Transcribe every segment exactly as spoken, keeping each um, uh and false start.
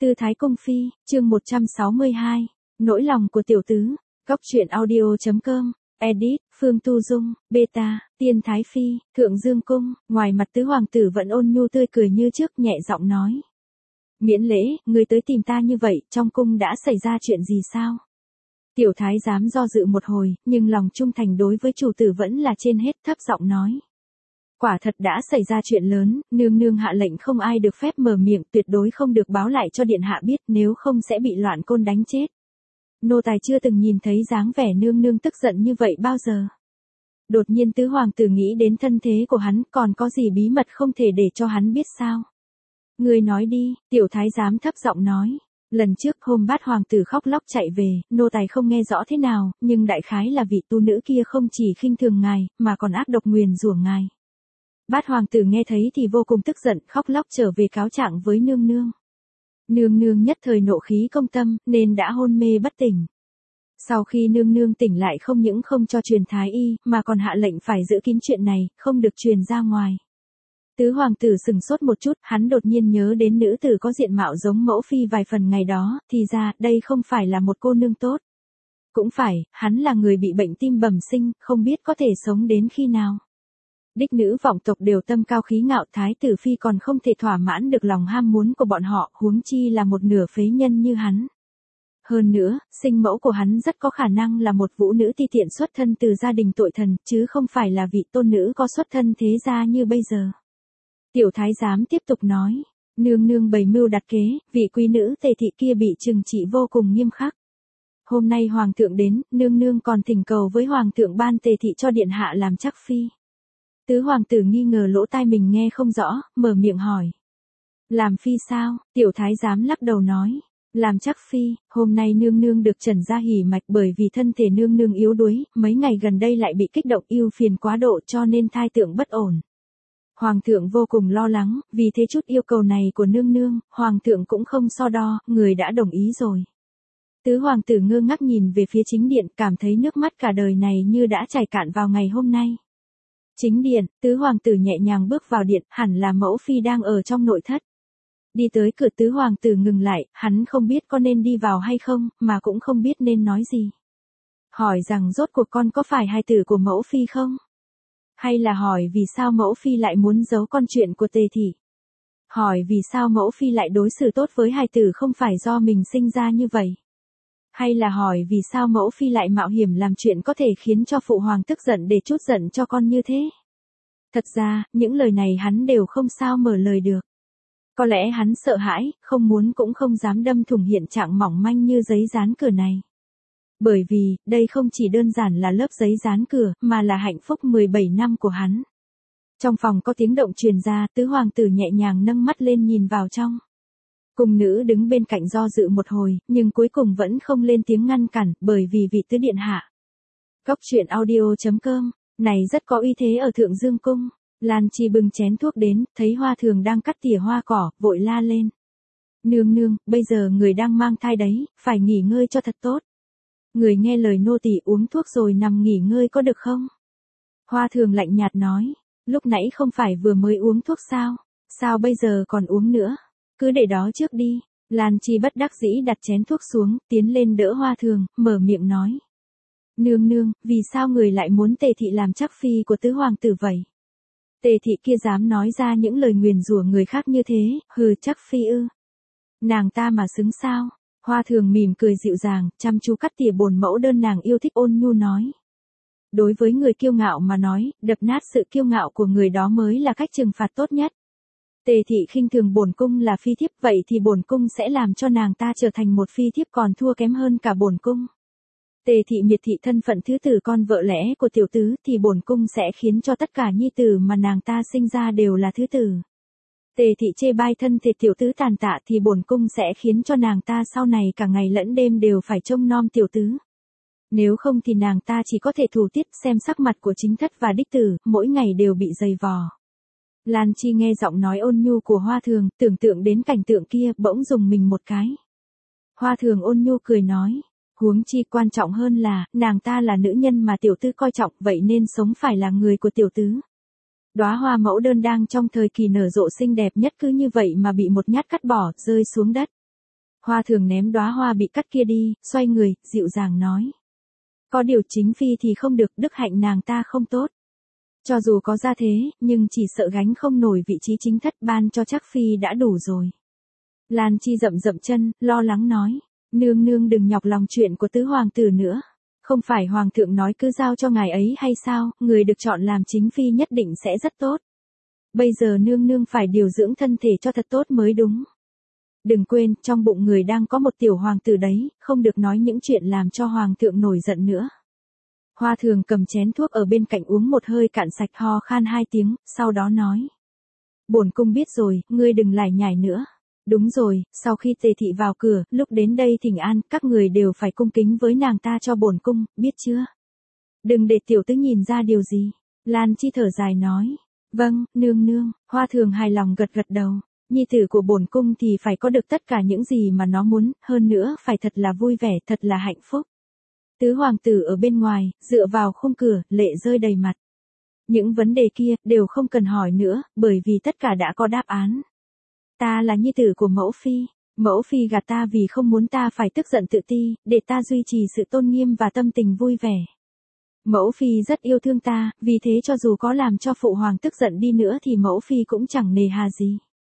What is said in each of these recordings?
Tư Thái Cung Phi, chương một trăm sáu mươi hai, nỗi lòng của tiểu tứ, góc truyện audio.com, edit, Phương Tu Dung, beta, Tiên Thái Phi, Thượng Dương Cung, ngoài mặt tứ hoàng tử vẫn ôn nhu tươi cười như trước nhẹ giọng nói. Miễn lễ, người tới tìm ta như vậy, trong cung đã xảy ra chuyện gì sao? Tiểu thái giám do dự một hồi, nhưng lòng trung thành đối với chủ tử vẫn là trên hết, thấp giọng nói. Quả thật đã xảy ra chuyện lớn, nương nương hạ lệnh không ai được phép mở miệng, tuyệt đối không được báo lại cho điện hạ biết, nếu không sẽ bị loạn côn đánh chết. Nô tài chưa từng nhìn thấy dáng vẻ nương nương tức giận như vậy bao giờ. Đột nhiên tứ hoàng tử nghĩ đến thân thế của hắn, còn có gì bí mật không thể để cho hắn biết sao? Người nói đi, tiểu thái giám thấp giọng nói. Lần trước hôm bát hoàng tử khóc lóc chạy về, nô tài không nghe rõ thế nào, nhưng đại khái là vị tu nữ kia không chỉ khinh thường ngài, mà còn ác độc nguyền rủa ngài. Bát hoàng tử nghe thấy thì vô cùng tức giận, khóc lóc trở về cáo trạng với nương nương. Nương nương nhất thời nộ khí công tâm, nên đã hôn mê bất tỉnh. Sau khi nương nương tỉnh lại không những không cho truyền thái y, mà còn hạ lệnh phải giữ kín chuyện này, không được truyền ra ngoài. Tứ hoàng tử sừng sốt một chút, hắn đột nhiên nhớ đến nữ tử có diện mạo giống mẫu phi vài phần ngày đó, thì ra, đây không phải là một cô nương tốt. Cũng phải, hắn là người bị bệnh tim bẩm sinh, không biết có thể sống đến khi nào. Đích nữ vọng tộc đều tâm cao khí ngạo, thái tử phi còn không thể thỏa mãn được lòng ham muốn của bọn họ, huống chi là một nửa phế nhân như hắn. Hơn nữa, sinh mẫu của hắn rất có khả năng là một vũ nữ ti tiện xuất thân từ gia đình tội thần, chứ không phải là vị tôn nữ có xuất thân thế gia như bây giờ. Tiểu thái giám tiếp tục nói, nương nương bày mưu đặt kế, vị quý nữ tề thị kia bị trừng trị vô cùng nghiêm khắc. Hôm nay hoàng thượng đến, nương nương còn thỉnh cầu với hoàng thượng ban tề thị cho điện hạ làm chắc phi. Tứ hoàng tử nghi ngờ lỗ tai mình nghe không rõ, mở miệng hỏi. Làm phi sao? Tiểu thái giám lắc đầu nói. Làm chắc phi, hôm nay nương nương được trần ra hỉ mạch bởi vì thân thể nương nương yếu đuối, mấy ngày gần đây lại bị kích động ưu phiền quá độ cho nên thai tượng bất ổn. Hoàng thượng vô cùng lo lắng, vì thế chút yêu cầu này của nương nương, hoàng thượng cũng không so đo, người đã đồng ý rồi. Tứ hoàng tử ngơ ngác nhìn về phía chính điện, cảm thấy nước mắt cả đời này như đã chảy cạn vào ngày hôm nay. Chính điện, tứ hoàng tử nhẹ nhàng bước vào điện, hẳn là mẫu phi đang ở trong nội thất. Đi tới cửa tứ hoàng tử ngừng lại, hắn không biết có nên đi vào hay không, mà cũng không biết nên nói gì. Hỏi rằng rốt cuộc con có phải hài tử của mẫu phi không? Hay là hỏi vì sao mẫu phi lại muốn giấu con chuyện của tề thị? Hỏi vì sao mẫu phi lại đối xử tốt với hài tử không phải do mình sinh ra như vậy? Hay là hỏi vì sao mẫu phi lại mạo hiểm làm chuyện có thể khiến cho phụ hoàng tức giận để trút giận cho con như thế? Thật ra, những lời này hắn đều không sao mở lời được. Có lẽ hắn sợ hãi, không muốn cũng không dám đâm thủng hiện trạng mỏng manh như giấy dán cửa này. Bởi vì, đây không chỉ đơn giản là lớp giấy dán cửa, mà là hạnh phúc mười bảy năm của hắn. Trong phòng có tiếng động truyền ra, tứ hoàng tử nhẹ nhàng nâng mắt lên nhìn vào trong. Cung nữ đứng bên cạnh do dự một hồi, nhưng cuối cùng vẫn không lên tiếng ngăn cản, bởi vì vị tứ điện hạ. Góc truyện audio.com, này rất có uy thế ở Thượng Dương Cung. Lan Chi bưng chén thuốc đến, thấy Hoa Thường đang cắt tỉa hoa cỏ, vội la lên. Nương nương, bây giờ người đang mang thai đấy, phải nghỉ ngơi cho thật tốt. Người nghe lời nô tỳ uống thuốc rồi nằm nghỉ ngơi có được không? Hoa Thường lạnh nhạt nói, lúc nãy không phải vừa mới uống thuốc sao? Sao bây giờ còn uống nữa? Cứ để đó trước đi. Lan Chi bất đắc dĩ đặt chén thuốc xuống, tiến lên đỡ Hoa Thường, mở miệng nói. Nương nương, vì sao người lại muốn tề thị làm chắc phi của tứ hoàng tử vậy? Tề thị kia dám nói ra những lời nguyền rủa người khác như thế, hừ chắc phi ư. Nàng ta mà xứng sao? Hoa Thường mỉm cười dịu dàng, chăm chú cắt tỉa bồn mẫu đơn nàng yêu thích ôn nhu nói. Đối với người kiêu ngạo mà nói, đập nát sự kiêu ngạo của người đó mới là cách trừng phạt tốt nhất. Tề thị khinh thường bổn cung là phi thiếp, vậy thì bổn cung sẽ làm cho nàng ta trở thành một phi thiếp còn thua kém hơn cả bổn cung. Tề thị miệt thị thân phận thứ tử con vợ lẽ của tiểu tứ thì bổn cung sẽ khiến cho tất cả nhi tử mà nàng ta sinh ra đều là thứ tử. Tề thị chê bai thân thể tiểu tứ tàn tạ thì bổn cung sẽ khiến cho nàng ta sau này cả ngày lẫn đêm đều phải trông nom tiểu tứ. Nếu không thì nàng ta chỉ có thể thủ tiết xem sắc mặt của chính thất và đích tử, mỗi ngày đều bị dày vò. Lan Chi nghe giọng nói ôn nhu của Hoa Thường, tưởng tượng đến cảnh tượng kia, bỗng dùng mình một cái. Hoa Thường ôn nhu cười nói. Huống chi quan trọng hơn là, nàng ta là nữ nhân mà tiểu tứ coi trọng, vậy nên sống phải là người của tiểu tứ. Đóa hoa mẫu đơn đang trong thời kỳ nở rộ xinh đẹp nhất cứ như vậy mà bị một nhát cắt bỏ, rơi xuống đất. Hoa Thường ném đóa hoa bị cắt kia đi, xoay người, dịu dàng nói. Có điều chính phi thì không được, đức hạnh nàng ta không tốt. Cho dù có ra thế, nhưng chỉ sợ gánh không nổi vị trí chính thất, ban cho chắc phi đã đủ rồi. Lan Chi dậm dậm chân, lo lắng nói. Nương nương đừng nhọc lòng chuyện của tứ hoàng tử nữa. Không phải hoàng thượng nói cứ giao cho ngài ấy hay sao, người được chọn làm chính phi nhất định sẽ rất tốt. Bây giờ nương nương phải điều dưỡng thân thể cho thật tốt mới đúng. Đừng quên, trong bụng người đang có một tiểu hoàng tử đấy, không được nói những chuyện làm cho hoàng thượng nổi giận nữa. Hoa Thường cầm chén thuốc ở bên cạnh uống một hơi cạn sạch, ho khan hai tiếng, sau đó nói. Bổn cung biết rồi, ngươi đừng lải nhải nữa. Đúng rồi, sau khi Tề thị vào cửa, lúc đến đây thỉnh an, các người đều phải cung kính với nàng ta cho bổn cung, biết chưa? Đừng để tiểu tứ nhìn ra điều gì. Lan Chi thở dài nói. Vâng, nương nương. Hoa Thường hài lòng gật gật đầu. Nhi tử của bổn cung thì phải có được tất cả những gì mà nó muốn, hơn nữa phải thật là vui vẻ, thật là hạnh phúc. Tứ hoàng tử ở bên ngoài, dựa vào khung cửa, lệ rơi đầy mặt. Những vấn đề kia, đều không cần hỏi nữa, bởi vì tất cả đã có đáp án. Ta là nhi tử của mẫu phi. Mẫu phi gạt ta vì không muốn ta phải tức giận tự ti, để ta duy trì sự tôn nghiêm và tâm tình vui vẻ. Mẫu phi rất yêu thương ta, vì thế cho dù có làm cho phụ hoàng tức giận đi nữa thì mẫu phi cũng chẳng nề hà gì.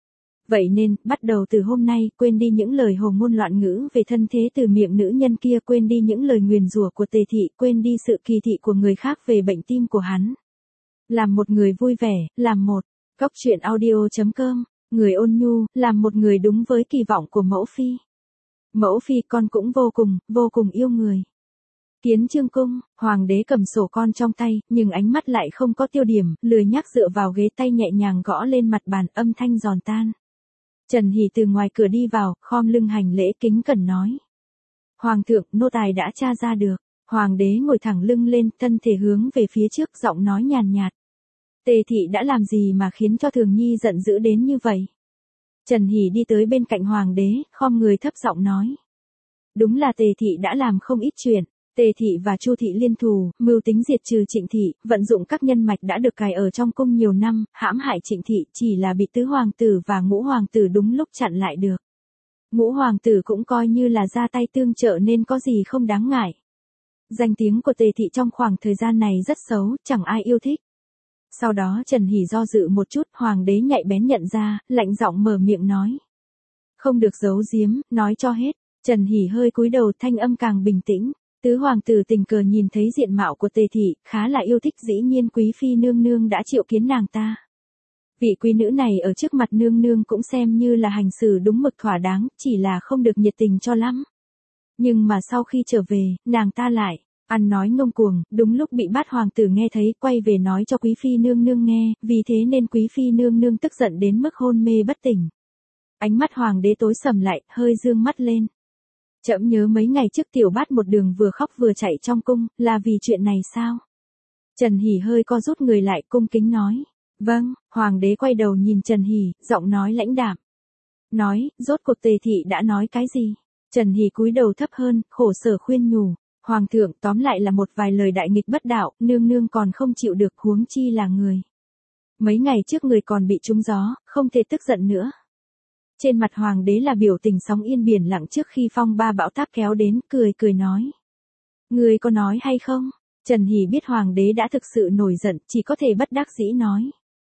Vậy nên, bắt đầu từ hôm nay, quên đi những lời hồ ngôn loạn ngữ về thân thế từ miệng nữ nhân kia, quên đi những lời nguyền rủa của Tề thị, quên đi sự kỳ thị của người khác về bệnh tim của hắn. Làm một người vui vẻ, làm một. Góc truyện audio chấm com, người ôn nhu, làm một người đúng với kỳ vọng của mẫu phi. Mẫu phi con cũng vô cùng, vô cùng yêu người. Kiến Chương cung, hoàng đế cầm sổ con trong tay, nhưng ánh mắt lại không có tiêu điểm, lười nhác dựa vào ghế, tay nhẹ nhàng gõ lên mặt bàn, âm thanh giòn tan. Trần Hỷ từ ngoài cửa đi vào, khom lưng hành lễ kính cẩn nói. Hoàng thượng, nô tài đã tra ra được. Hoàng đế ngồi thẳng lưng lên, thân thể hướng về phía trước, giọng nói nhàn nhạt. Tề thị đã làm gì mà khiến cho Thường Nhi giận dữ đến như vậy? Trần Hỷ đi tới bên cạnh hoàng đế, khom người thấp giọng nói. Đúng là Tề thị đã làm không ít chuyện. Tề thị và Chu thị liên thù, mưu tính diệt trừ Trịnh thị, vận dụng các nhân mạch đã được cài ở trong cung nhiều năm, hãm hại Trịnh thị, chỉ là bị tứ hoàng tử và ngũ hoàng tử đúng lúc chặn lại được. Ngũ hoàng tử cũng coi như là ra tay tương trợ nên có gì không đáng ngại. Danh tiếng của Tề thị trong khoảng thời gian này rất xấu, chẳng ai yêu thích. Sau đó Trần Hỷ do dự một chút, hoàng đế nhạy bén nhận ra, lạnh giọng mở miệng nói. Không được giấu giếm, nói cho hết. Trần Hỷ hơi cúi đầu, thanh âm càng bình tĩnh. Tứ hoàng tử tình cờ nhìn thấy diện mạo của Tề thị, khá là yêu thích, dĩ nhiên quý phi nương nương đã triệu kiến nàng ta. Vị quý nữ này ở trước mặt nương nương cũng xem như là hành xử đúng mực thỏa đáng, chỉ là không được nhiệt tình cho lắm. Nhưng mà sau khi trở về, nàng ta lại ăn nói ngông cuồng, đúng lúc bị bát hoàng tử nghe thấy, quay về nói cho quý phi nương nương nghe, vì thế nên quý phi nương nương tức giận đến mức hôn mê bất tỉnh. Ánh mắt hoàng đế tối sầm lại, hơi dương mắt lên. Trẫm nhớ mấy ngày trước tiểu bát một đường vừa khóc vừa chạy trong cung, là vì chuyện này sao? Trần Hỷ hơi co rút người lại, cung kính nói. Vâng. Hoàng đế quay đầu nhìn Trần Hỷ, giọng nói lãnh đạm. Nói, rốt cuộc Tề thị đã nói cái gì? Trần Hỷ cúi đầu thấp hơn, khổ sở khuyên nhủ. Hoàng thượng, tóm lại là một vài lời đại nghịch bất đạo, nương nương còn không chịu được, huống chi là người. Mấy ngày trước người còn bị trúng gió, không thể tức giận nữa. Trên mặt hoàng đế là biểu tình sóng yên biển lặng trước khi phong ba bão táp kéo đến, cười cười nói. Người có nói hay không? Trần Hỷ biết hoàng đế đã thực sự nổi giận, chỉ có thể bất đắc dĩ nói.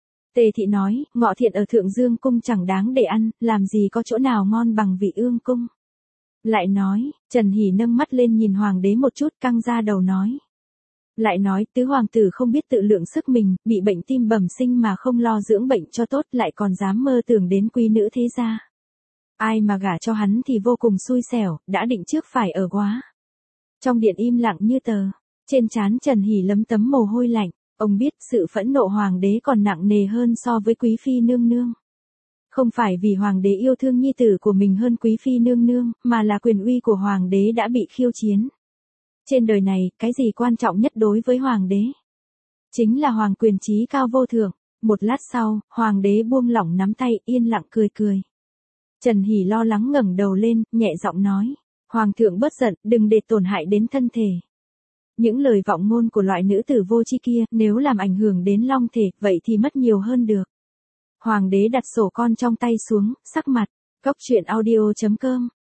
Tề thị nói, ngọ thiện ở Thượng Dương cung chẳng đáng để ăn, làm gì có chỗ nào ngon bằng Vị Ương cung. Lại nói, Trần Hỷ nâng mắt lên nhìn hoàng đế một chút, căng ra đầu nói. Lại nói, tứ hoàng tử không biết tự lượng sức mình, bị bệnh tim bẩm sinh mà không lo dưỡng bệnh cho tốt, lại còn dám mơ tưởng đến quý nữ thế gia. Ai mà gả cho hắn thì vô cùng xui xẻo, đã định trước phải ở quá. Trong điện im lặng như tờ, trên trán Trần Hỷ lấm tấm mồ hôi lạnh, ông biết sự phẫn nộ hoàng đế còn nặng nề hơn so với quý phi nương nương. Không phải vì hoàng đế yêu thương nhi tử của mình hơn quý phi nương nương, mà là quyền uy của hoàng đế đã bị khiêu chiến. Trên đời này, cái gì quan trọng nhất đối với hoàng đế? Chính là hoàng quyền trí cao vô thượng. Một lát sau, hoàng đế buông lỏng nắm tay, yên lặng cười cười. Trần Hỷ lo lắng ngẩng đầu lên, nhẹ giọng nói. Hoàng thượng bớt giận, đừng để tổn hại đến thân thể. Những lời vọng ngôn của loại nữ tử vô tri kia, nếu làm ảnh hưởng đến long thể, vậy thì mất nhiều hơn được. Hoàng đế đặt sổ con trong tay xuống, sắc mặt. Góc truyện audio chấm com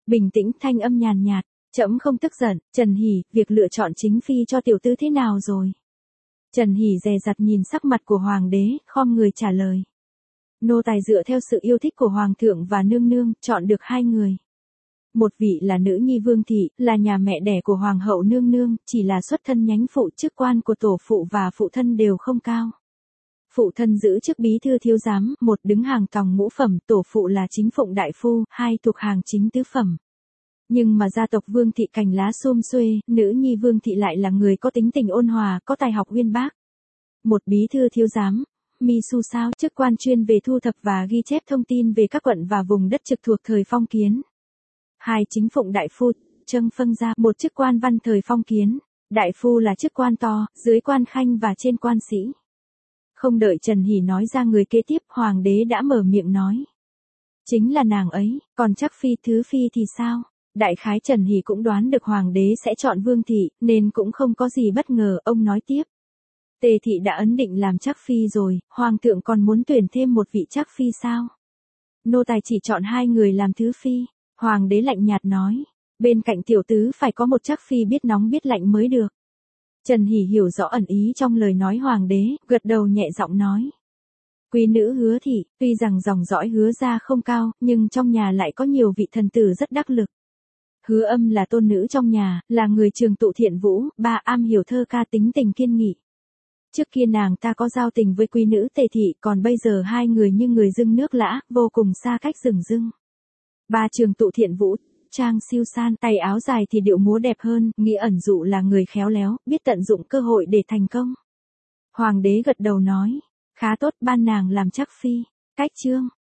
Bình tĩnh thanh âm nhàn nhạt, trẫm không tức giận, Trần Hỉ, việc lựa chọn chính phi cho tiểu tứ thế nào rồi? Trần Hỉ dè dặt nhìn sắc mặt của hoàng đế, khom người trả lời. Nô tài dựa theo sự yêu thích của hoàng thượng và nương nương, chọn được hai người. Một vị là nữ nhi Vương thị, là nhà mẹ đẻ của hoàng hậu nương nương, chỉ là xuất thân nhánh phụ, chức quan của tổ phụ và phụ thân đều không cao. Phụ thân giữ chức bí thư thiếu giám, một đứng hàng tòng ngũ phẩm, tổ phụ là chính phụng đại phu, hai thuộc hàng chính tứ phẩm. Nhưng mà gia tộc Vương thị cành lá xum xuê, nữ nhi Vương thị lại là người có tính tình ôn hòa, có tài học uyên bác. Một bí thư thiếu giám, mi su sao, chức quan chuyên về thu thập và ghi chép thông tin về các quận và vùng đất trực thuộc thời phong kiến. Hai chính phụng đại phu, Trâng Phân Gia, một chức quan văn thời phong kiến. Đại phu là chức quan to, dưới quan khanh và trên quan sĩ. Không đợi Trần Hỉ nói ra người kế tiếp, hoàng đế đã mở miệng nói. Chính là nàng ấy, còn chắc phi thứ phi thì sao? Đại khái Trần Hỉ cũng đoán được hoàng đế sẽ chọn Vương thị, nên cũng không có gì bất ngờ, ông nói tiếp. Tề thị đã ấn định làm chắc phi rồi, hoàng thượng còn muốn tuyển thêm một vị chắc phi sao? Nô tài chỉ chọn hai người làm thứ phi, hoàng đế lạnh nhạt nói. Bên cạnh tiểu tứ phải có một chắc phi biết nóng biết lạnh mới được. Trần Hỉ hiểu rõ ẩn ý trong lời nói hoàng đế, gật đầu nhẹ giọng nói. Quý nữ Hứa thị, tuy rằng dòng dõi Hứa gia không cao, nhưng trong nhà lại có nhiều vị thần tử rất đắc lực. Hứa Âm là tôn nữ trong nhà, là người trường tụ thiện vũ, ba am hiểu thơ ca tính tình kiên nghị. Trước kia nàng ta có giao tình với quý nữ Tề thị, còn bây giờ hai người như người dưng nước lã, vô cùng xa cách rừng rưng. Ba trường tụ thiện vũ, trang siêu san, tay áo dài thì điệu múa đẹp hơn, nghĩa ẩn dụ là người khéo léo, biết tận dụng cơ hội để thành công. Hoàng đế gật đầu nói, khá tốt, ban nàng làm chắc phi. Cách chương